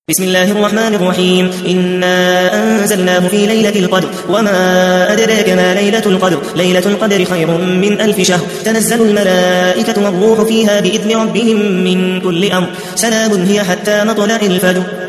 بسم الله الرحمن الرحيم إنا أنزلناه في ليلة القدر وما أدراك ما ليلة القدر ليلة القدر خير من 1000 شهر تنزل الملائكة والروح فيها بإذن ربهم من كل أمر سلام هي حتى مطلع الفجر